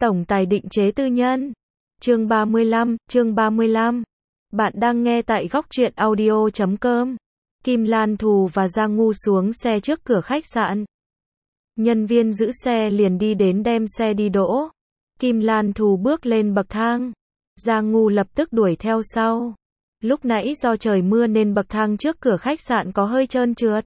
Tổng tài định chế tư nhân. Chương 35. Bạn đang nghe tại góc truyện audio.com. Kim Lan Thù và Giang Ngu xuống xe trước cửa khách sạn. Nhân viên giữ xe liền đi đến đem xe đi đỗ. Kim Lan Thù bước lên bậc thang. Giang Ngu lập tức đuổi theo sau. Lúc nãy do trời mưa nên bậc thang trước cửa khách sạn có hơi trơn trượt.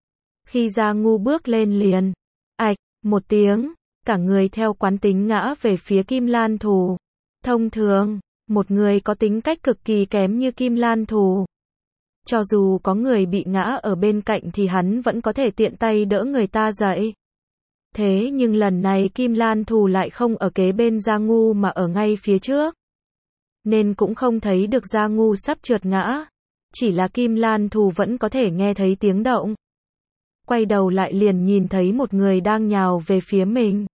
Khi Giang Ngu bước lên liền, ạch, một tiếng, cả người theo quán tính ngã về phía Kim Lan Thù. Thông thường, một người có tính cách cực kỳ kém như Kim Lan Thù, cho dù có người bị ngã ở bên cạnh thì hắn vẫn có thể tiện tay đỡ người ta dậy. Thế nhưng lần này Kim Lan Thù lại không ở kế bên Giang Ngu mà ở ngay phía trước, nên cũng không thấy được Giang Ngu sắp trượt ngã. Chỉ là Kim Lan Thù vẫn có thể nghe thấy tiếng động. Quay đầu lại liền nhìn thấy một người đang nhào về phía mình.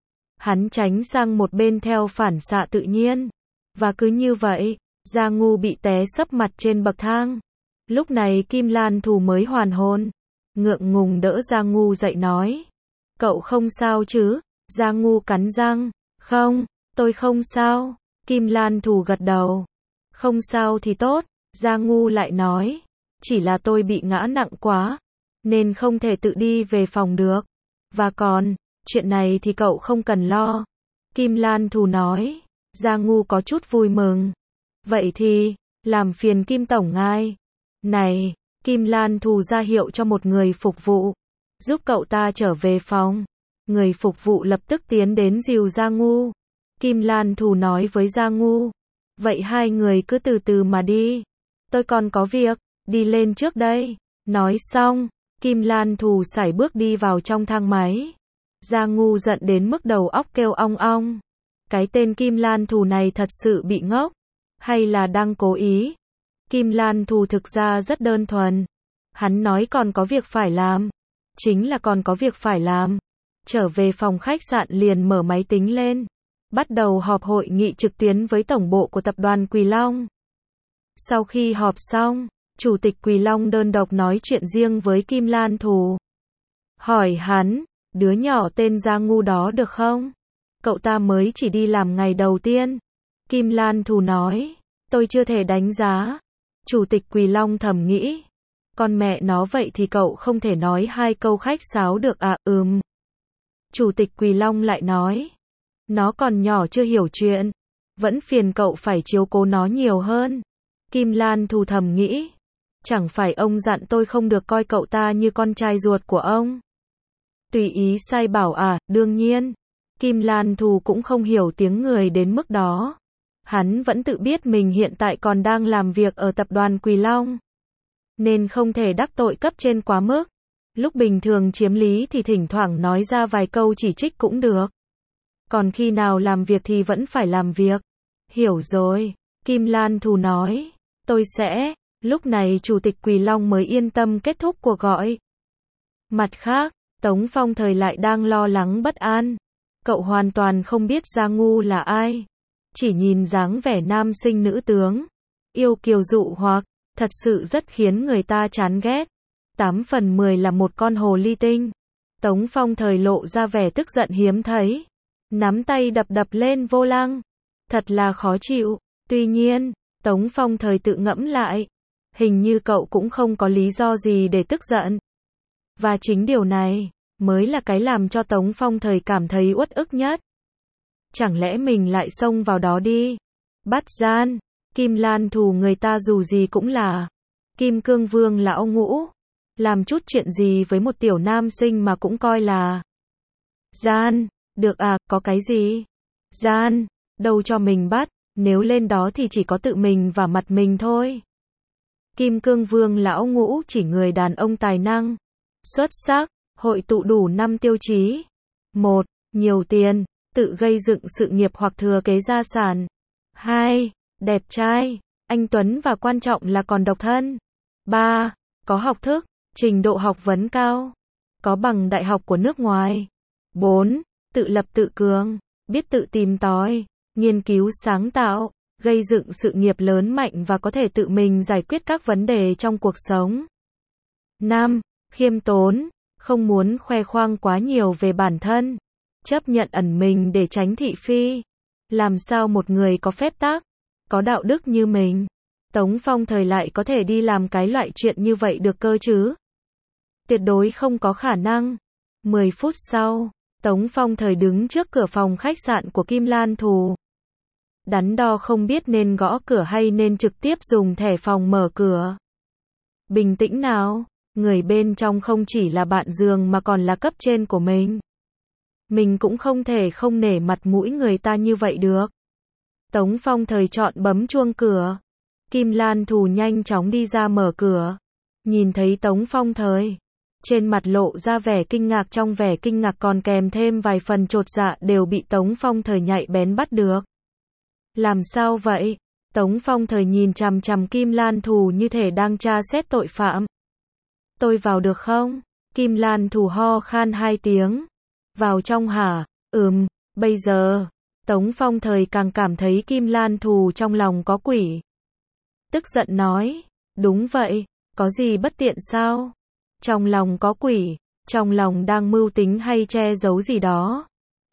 Hắn tránh sang một bên theo phản xạ tự nhiên. Và cứ như vậy, Giang Ngu bị té sấp mặt trên bậc thang. Lúc này Kim Lan Thù mới hoàn hồn. Ngượng ngùng đỡ Giang Ngu dậy nói. Cậu không sao chứ? Giang Ngu cắn răng. Không, tôi không sao. Kim Lan Thù gật đầu. Không sao thì tốt. Giang Ngu lại nói. Chỉ là tôi bị ngã nặng quá, nên không thể tự đi về phòng được. Và còn, chuyện này thì cậu không cần lo. Kim Lan Thù nói. Giang Ngu có chút vui mừng. Vậy thì, làm phiền Kim Tổng ngài. Này, Kim Lan Thù ra hiệu cho một người phục vụ. Giúp cậu ta trở về phòng. Người phục vụ lập tức tiến đến dìu Giang Ngu. Kim Lan Thù nói với Giang Ngu. Vậy hai người cứ từ từ mà đi. Tôi còn có việc, đi lên trước đây. Nói xong, Kim Lan Thù sải bước đi vào trong thang máy. Giang Ngu giận đến mức đầu óc kêu ong ong. Cái tên Kim Lan Thù này thật sự bị ngốc, hay là đang cố ý? Kim Lan Thù thực ra rất đơn thuần. Hắn nói còn có việc phải làm. Chính là còn có việc phải làm. Trở về phòng khách sạn liền mở máy tính lên. Bắt đầu họp hội nghị trực tuyến với tổng bộ của tập đoàn Quỳ Long. Sau khi họp xong, Chủ tịch Quỳ Long đơn độc nói chuyện riêng với Kim Lan Thù. Hỏi hắn, đứa nhỏ tên Giang Ngu đó được không? Cậu ta mới chỉ đi làm ngày đầu tiên. Kim Lan Thù nói, tôi chưa thể đánh giá. Chủ tịch Quỳ Long thầm nghĩ, con mẹ nó vậy thì cậu không thể nói hai câu khách sáo được à? Chủ tịch Quỳ Long lại nói, nó còn nhỏ chưa hiểu chuyện, vẫn phiền cậu phải chiếu cố nó nhiều hơn. Kim Lan Thù thầm nghĩ, chẳng phải ông dặn tôi không được coi cậu ta như con trai ruột của ông. Tùy ý sai bảo à? Đương nhiên, Kim Lan Thù cũng không hiểu tiếng người đến mức đó. Hắn vẫn tự biết mình hiện tại còn đang làm việc ở tập đoàn Quỳ Long, nên không thể đắc tội cấp trên quá mức. Lúc bình thường chiếm lý thì thỉnh thoảng nói ra vài câu chỉ trích cũng được. Còn khi nào làm việc thì vẫn phải làm việc. Hiểu rồi, Kim Lan Thù nói. Tôi sẽ. Lúc này Chủ tịch Quỳ Long mới yên tâm kết thúc cuộc gọi. Mặt khác, Tống Phong Thời lại đang lo lắng bất an. Cậu hoàn toàn không biết Giang Ngu là ai. Chỉ nhìn dáng vẻ nam sinh nữ tướng, yêu kiều dụ hoặc, thật sự rất khiến người ta chán ghét. 8 phần 10 là một con hồ ly tinh. Tống Phong Thời lộ ra vẻ tức giận hiếm thấy. Nắm tay đập đập lên vô lăng. Thật là khó chịu. Tuy nhiên, Tống Phong Thời tự ngẫm lại. Hình như cậu cũng không có lý do gì để tức giận. Và chính điều này mới là cái làm cho Tống Phong Thời cảm thấy uất ức nhất. Chẳng lẽ mình lại xông vào đó đi? Bắt gian. Kim Lan Thù người ta dù gì cũng là Kim Cương Vương lão ngũ. Làm chút chuyện gì với một tiểu nam sinh mà cũng coi là gian. Được à, có cái gì? Gian, đâu cho mình bắt, nếu lên đó thì chỉ có tự mình và mặt mình thôi. Kim Cương Vương lão ngũ chỉ người đàn ông tài năng, xuất sắc, hội tụ đủ 5 tiêu chí. 1. Nhiều tiền, tự gây dựng sự nghiệp hoặc thừa kế gia sản. 2. Đẹp trai, anh tuấn và quan trọng là còn độc thân. 3. Có học thức, trình độ học vấn cao, có bằng đại học của nước ngoài. 4. Tự lập tự cường, biết tự tìm tòi, nghiên cứu sáng tạo, gây dựng sự nghiệp lớn mạnh và có thể tự mình giải quyết các vấn đề trong cuộc sống. 5. Khiêm tốn, không muốn khoe khoang quá nhiều về bản thân, chấp nhận ẩn mình để tránh thị phi. Làm sao một người có phép tắc, có đạo đức như mình, Tống Phong Thời lại có thể đi làm cái loại chuyện như vậy được cơ chứ? Tuyệt đối không có khả năng. 10 phút sau, Tống Phong Thời đứng trước cửa phòng khách sạn của Kim Lan Thù. Đắn đo không biết nên gõ cửa hay nên trực tiếp dùng thẻ phòng mở cửa. Bình tĩnh nào, người bên trong không chỉ là bạn giường mà còn là cấp trên của mình. Mình cũng không thể không nể mặt mũi người ta như vậy được. Tống Phong Thời chọn bấm chuông cửa. Kim Lan Thù nhanh chóng đi ra mở cửa. Nhìn thấy Tống Phong Thời, trên mặt lộ ra vẻ kinh ngạc, trong vẻ kinh ngạc còn kèm thêm vài phần chột dạ đều bị Tống Phong Thời nhạy bén bắt được. Làm sao vậy? Tống Phong Thời nhìn chằm chằm Kim Lan Thù như thể đang tra xét tội phạm. Tôi vào được không? Kim Lan Thù ho khan 2 tiếng. Vào trong hả? Bây giờ. Tống Phong Thời càng cảm thấy Kim Lan Thù trong lòng có quỷ. Tức giận nói. Đúng vậy, có gì bất tiện sao? Trong lòng có quỷ, trong lòng đang mưu tính hay che giấu gì đó?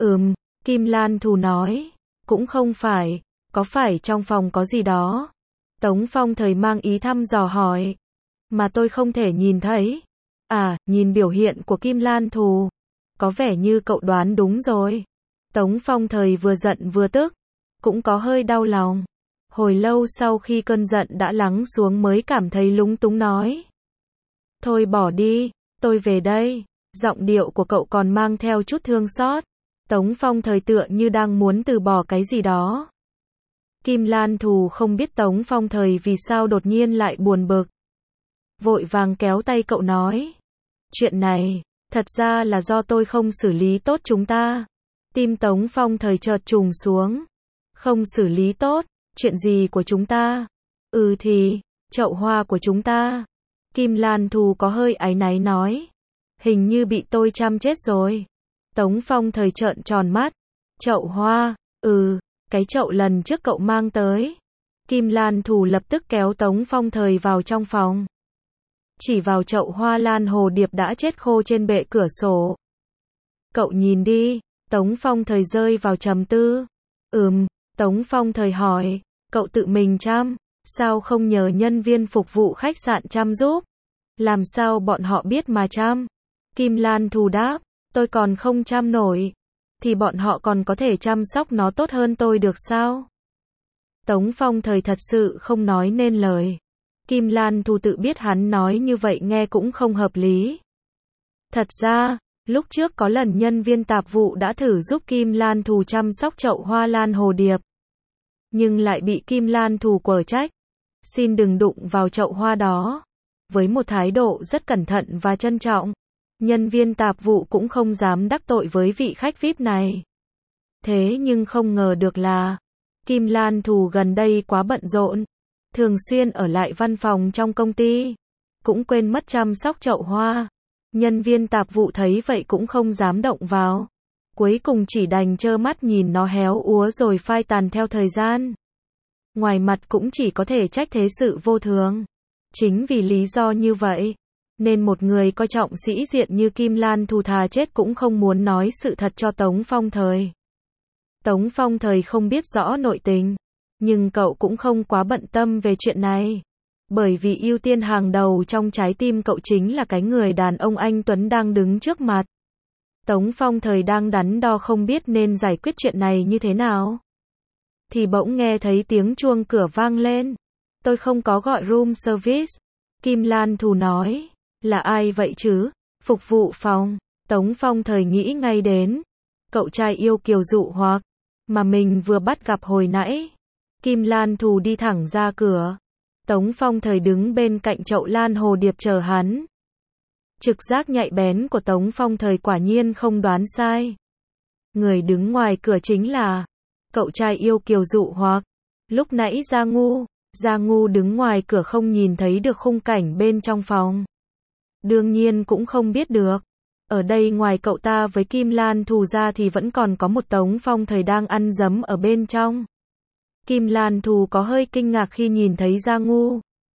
Kim Lan Thù nói. Cũng không phải, có phải trong phòng có gì đó? Tống Phong Thời mang ý thăm dò hỏi. Mà tôi không thể nhìn thấy. À, nhìn biểu hiện của Kim Lan Thù, có vẻ như cậu đoán đúng rồi. Tống Phong Thời vừa giận vừa tức, cũng có hơi đau lòng. Hồi lâu sau khi cơn giận đã lắng xuống mới cảm thấy lúng túng nói. Thôi bỏ đi, tôi về đây. Giọng điệu của cậu còn mang theo chút thương xót. Tống Phong Thời tựa như đang muốn từ bỏ cái gì đó. Kim Lan Thù không biết Tống Phong Thời vì sao đột nhiên lại buồn bực. Vội vàng kéo tay cậu nói. Chuyện này, thật ra là do tôi không xử lý tốt chúng ta. Tim Tống Phong Thời chợt trùng xuống. Không xử lý tốt, chuyện gì của chúng ta? Thì, chậu hoa của chúng ta. Kim Lan Thù có hơi áy náy nói. Hình như bị tôi chăm chết rồi. Tống Phong Thời trợn tròn mắt. Chậu hoa, cái chậu lần trước cậu mang tới. Kim Lan Thù lập tức kéo Tống Phong Thời vào trong phòng. Chỉ vào chậu hoa lan hồ điệp đã chết khô trên bệ cửa sổ. Cậu nhìn đi. Tống Phong Thời rơi vào trầm tư. Tống Phong Thời hỏi. Cậu tự mình chăm, sao không nhờ nhân viên phục vụ khách sạn chăm giúp? Làm sao bọn họ biết mà chăm? Kim Lan Thù đáp. Tôi còn không chăm nổi, thì bọn họ còn có thể chăm sóc nó tốt hơn tôi được sao? Tống Phong Thời thật sự không nói nên lời. Kim Lan Thù tự biết hắn nói như vậy nghe cũng không hợp lý. Thật ra, lúc trước có lần nhân viên tạp vụ đã thử giúp Kim Lan Thù chăm sóc chậu hoa lan hồ điệp. Nhưng lại bị Kim Lan Thù quở trách. Xin đừng đụng vào chậu hoa đó. Với một thái độ rất cẩn thận và trân trọng, nhân viên tạp vụ cũng không dám đắc tội với vị khách VIP này. Thế nhưng không ngờ được là, Kim Lan Thù gần đây quá bận rộn, thường xuyên ở lại văn phòng trong công ty, cũng quên mất chăm sóc chậu hoa. Nhân viên tạp vụ thấy vậy cũng không dám động vào. Cuối cùng chỉ đành trơ mắt nhìn nó héo úa rồi phai tàn theo thời gian. Ngoài mặt cũng chỉ có thể trách thế sự vô thường. Chính vì lý do như vậy, nên một người coi trọng sĩ diện như Kim Lan Thù thà chết cũng không muốn nói sự thật cho Tống Phong Thời. Tống Phong Thời không biết rõ nội tình, nhưng cậu cũng không quá bận tâm về chuyện này. Bởi vì ưu tiên hàng đầu trong trái tim cậu chính là cái người đàn ông anh tuấn đang đứng trước mặt. Tống Phong Thời đang đắn đo không biết nên giải quyết chuyện này như thế nào. Thì bỗng nghe thấy tiếng chuông cửa vang lên. Tôi không có gọi room service. Kim Lan Thù nói. Là ai vậy chứ? Phục vụ phòng. Tống Phong Thời nghĩ ngay đến cậu trai yêu kiều dụ hoặc mà mình vừa bắt gặp hồi nãy. Kim Lan Thù đi thẳng ra cửa. Tống Phong Thời đứng bên cạnh chậu lan hồ điệp chờ hắn. Trực giác nhạy bén của Tống Phong Thời quả nhiên không đoán sai. Người đứng ngoài cửa chính là cậu trai yêu kiều dụ hoặc. Lúc nãy Gia Ngu đứng ngoài cửa không nhìn thấy được khung cảnh bên trong phòng. Đương nhiên cũng không biết được. Ở đây ngoài cậu ta với Kim Lan Thù ra thì vẫn còn có một Tống Phong Thời đang ăn dấm ở bên trong. Kim Lan Thù có hơi kinh ngạc khi nhìn thấy Gia Ngu.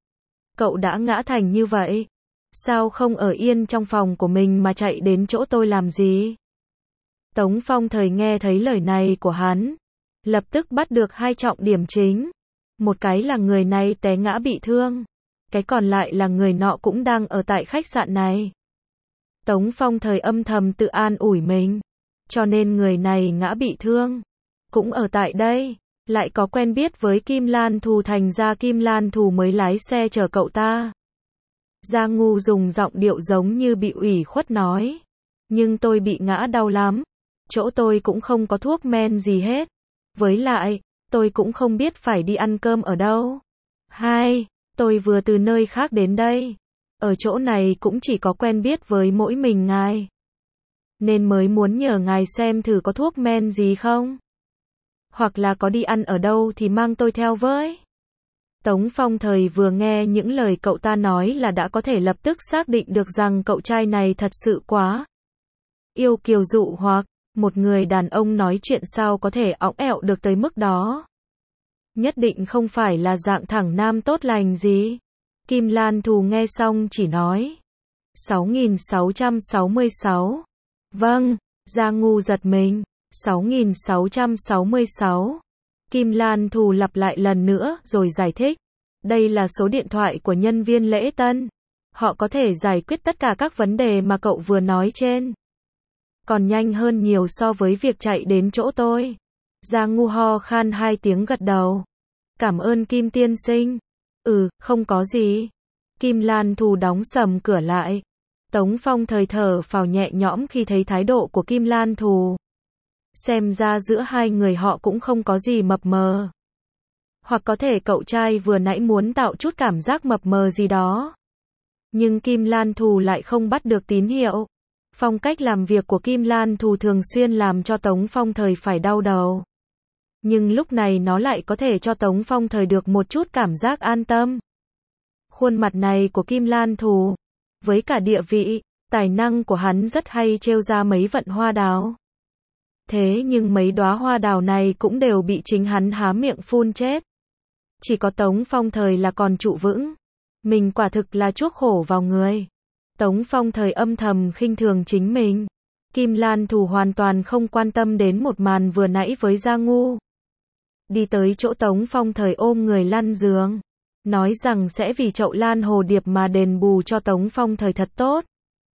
Cậu đã ngã thành như vậy, sao không ở yên trong phòng của mình mà chạy đến chỗ tôi làm gì? Tống Phong Thời nghe thấy lời này của hắn, lập tức bắt được hai trọng điểm chính. Một cái là người này té ngã bị thương, cái còn lại là người nọ cũng đang ở tại khách sạn này. Tống Phong Thời âm thầm tự an ủi mình, cho nên người này ngã bị thương, cũng ở tại đây, lại có quen biết với Kim Lan Thù, thành ra Kim Lan Thù mới lái xe chở cậu ta. Giang Ngu dùng giọng điệu giống như bị ủy khuất nói, nhưng tôi bị ngã đau lắm, chỗ tôi cũng không có thuốc men gì hết, với lại, tôi cũng không biết phải đi ăn cơm ở đâu. Hai, tôi vừa từ nơi khác đến đây, ở chỗ này cũng chỉ có quen biết với mỗi mình ngài, nên mới muốn nhờ ngài xem thử có thuốc men gì không, hoặc là có đi ăn ở đâu thì mang tôi theo với. Tống Phong Thời vừa nghe những lời cậu ta nói là đã có thể lập tức xác định được rằng cậu trai này thật sự quá yêu kiều dụ hoặc, một người đàn ông nói chuyện sao có thể õng ẹo được tới mức đó. Nhất định không phải là dạng thẳng nam tốt lành gì. Kim Lan Thù nghe xong chỉ nói 6.666. Vâng, Giang Ngu giật mình, 6.666. Kim Lan Thù lặp lại lần nữa rồi giải thích. Đây là số điện thoại của nhân viên lễ tân. Họ có thể giải quyết tất cả các vấn đề mà cậu vừa nói trên. Còn nhanh hơn nhiều so với việc chạy đến chỗ tôi. Giang Ngu ho khan hai tiếng gật đầu. Cảm ơn Kim tiên sinh. Không có gì. Kim Lan Thù đóng sầm cửa lại. Tống Phong Thời thở phào nhẹ nhõm khi thấy thái độ của Kim Lan Thù. Xem ra giữa hai người họ cũng không có gì mập mờ. Hoặc có thể cậu trai vừa nãy muốn tạo chút cảm giác mập mờ gì đó. Nhưng Kim Lan Thù lại không bắt được tín hiệu. Phong cách làm việc của Kim Lan Thù thường xuyên làm cho Tống Phong Thời phải đau đầu. Nhưng lúc này nó lại có thể cho Tống Phong Thời được một chút cảm giác an tâm. Khuôn mặt này của Kim Lan Thù, với cả địa vị, tài năng của hắn rất hay trêu ra mấy vận hoa đào. Thế nhưng mấy đóa hoa đào này cũng đều bị chính hắn há miệng phun chết. Chỉ có Tống Phong Thời là còn trụ vững. Mình quả thực là chuốc khổ vào người. Tống Phong Thời âm thầm khinh thường chính mình. Kim Lan Thù hoàn toàn không quan tâm đến một màn vừa nãy với Giang Ngu. Đi tới chỗ Tống Phong Thời ôm người lăn giường. Nói rằng sẽ vì chậu lan hồ điệp mà đền bù cho Tống Phong Thời thật tốt.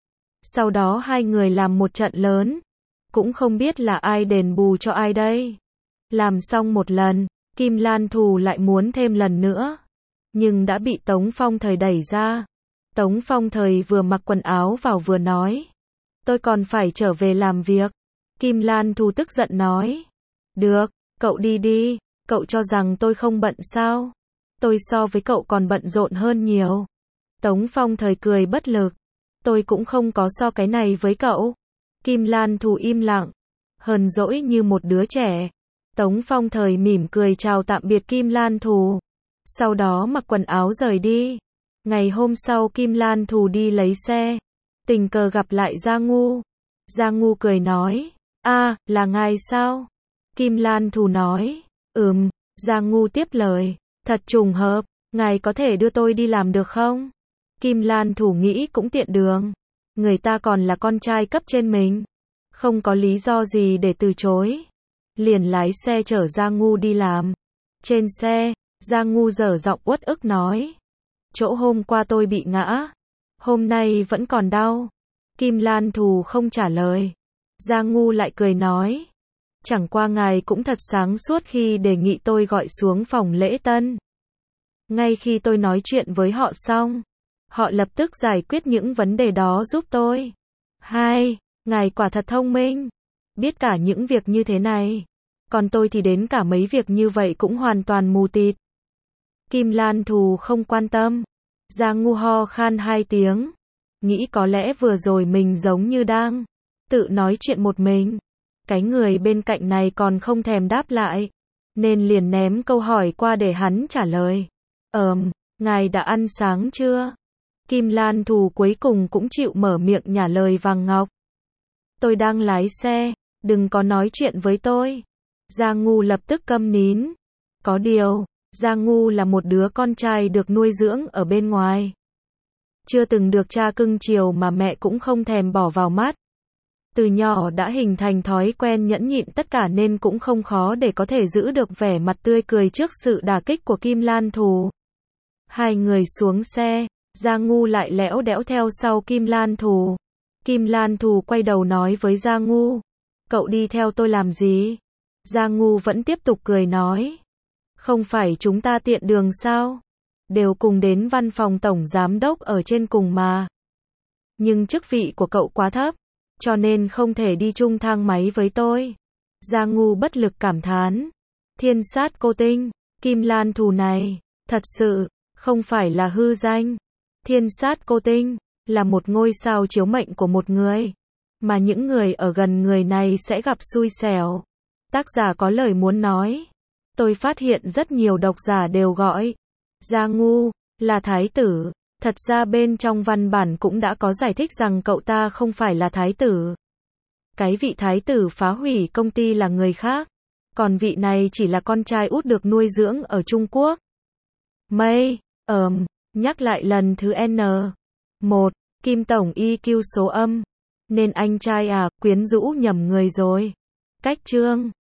Sau đó hai người làm một trận lớn. Cũng không biết là ai đền bù cho ai đây. Làm xong một lần, Kim Lan Thù lại muốn thêm lần nữa. Nhưng đã bị Tống Phong Thời đẩy ra. Tống Phong Thời vừa mặc quần áo vào vừa nói. Tôi còn phải trở về làm việc. Kim Lan Thù tức giận nói. Được, cậu đi đi, cậu cho rằng tôi không bận sao? Tôi so với cậu còn bận rộn hơn nhiều. Tống Phong Thời cười bất lực. Tôi cũng không có so cái này với cậu. Kim Lan Thù im lặng, hờn dỗi như một đứa trẻ. Tống Phong Thời mỉm cười chào tạm biệt Kim Lan Thù. Sau đó mặc quần áo rời đi. Ngày hôm sau Kim Lan Thù đi lấy xe. Tình cờ gặp lại Giang Ngu. Giang Ngu cười nói. Là ngài sao? Kim Lan Thù nói. Giang Ngu tiếp lời. Thật trùng hợp, ngài có thể đưa tôi đi làm được không? Kim Lan Thù nghĩ cũng tiện đường. Người ta còn là con trai cấp trên mình. Không có lý do gì để từ chối. Liền lái xe chở Giang Ngu đi làm. Trên xe, Giang Ngu dở giọng uất ức nói. Chỗ hôm qua tôi bị ngã. Hôm nay vẫn còn đau. Kim Lan Thù không trả lời. Giang Ngu lại cười nói. Chẳng qua ngài cũng thật sáng suốt khi đề nghị tôi gọi xuống phòng lễ tân. Ngay khi tôi nói chuyện với họ xong, họ lập tức giải quyết những vấn đề đó giúp tôi. Ngài quả thật thông minh. Biết cả những việc như thế này. Còn tôi thì đến cả mấy việc như vậy cũng hoàn toàn mù tịt. Kim Lan Thù không quan tâm. Giang Ngu ho khan hai tiếng. Nghĩ có lẽ vừa rồi mình giống như đang tự nói chuyện một mình. Cái người bên cạnh này còn không thèm đáp lại. Nên liền ném câu hỏi qua để hắn trả lời. Ngài đã ăn sáng chưa? Kim Lan Thù cuối cùng cũng chịu mở miệng nhả lời vàng ngọc. Tôi đang lái xe, đừng có nói chuyện với tôi. Giang Ngu lập tức câm nín. Có điều, Giang Ngu là một đứa con trai được nuôi dưỡng ở bên ngoài. Chưa từng được cha cưng chiều mà mẹ cũng không thèm bỏ vào mắt. Từ nhỏ đã hình thành thói quen nhẫn nhịn tất cả nên cũng không khó để có thể giữ được vẻ mặt tươi cười trước sự đả kích của Kim Lan Thù. Hai người xuống xe, Gia Ngu lại lẽo đẽo theo sau Kim Lan Thù. Kim Lan Thù quay đầu nói với Gia Ngu, cậu đi theo tôi làm gì? Gia Ngu vẫn tiếp tục cười nói, không phải chúng ta tiện đường sao? Đều cùng đến văn phòng tổng giám đốc ở trên cùng mà. Nhưng chức vị của cậu quá thấp, cho nên không thể đi chung thang máy với tôi. Gia Ngu bất lực cảm thán. Thiên sát cô tinh, Kim Lan Thù này, thật sự, không phải là hư danh. Thiên sát cô tinh, là một ngôi sao chiếu mệnh của một người. Mà những người ở gần người này sẽ gặp xui xẻo. Tác giả có lời muốn nói. Tôi phát hiện rất nhiều độc giả đều gọi Gia Ngu là thái tử. Thật ra bên trong văn bản cũng đã có giải thích rằng cậu ta không phải là thái tử. Cái vị thái tử phá hủy công ty là người khác. Còn vị này chỉ là con trai út được nuôi dưỡng ở Trung Quốc. Mây, nhắc lại lần thứ N. 1, Kim Tổng EQ số âm. Nên anh trai quyến rũ nhầm người rồi. Cách chương.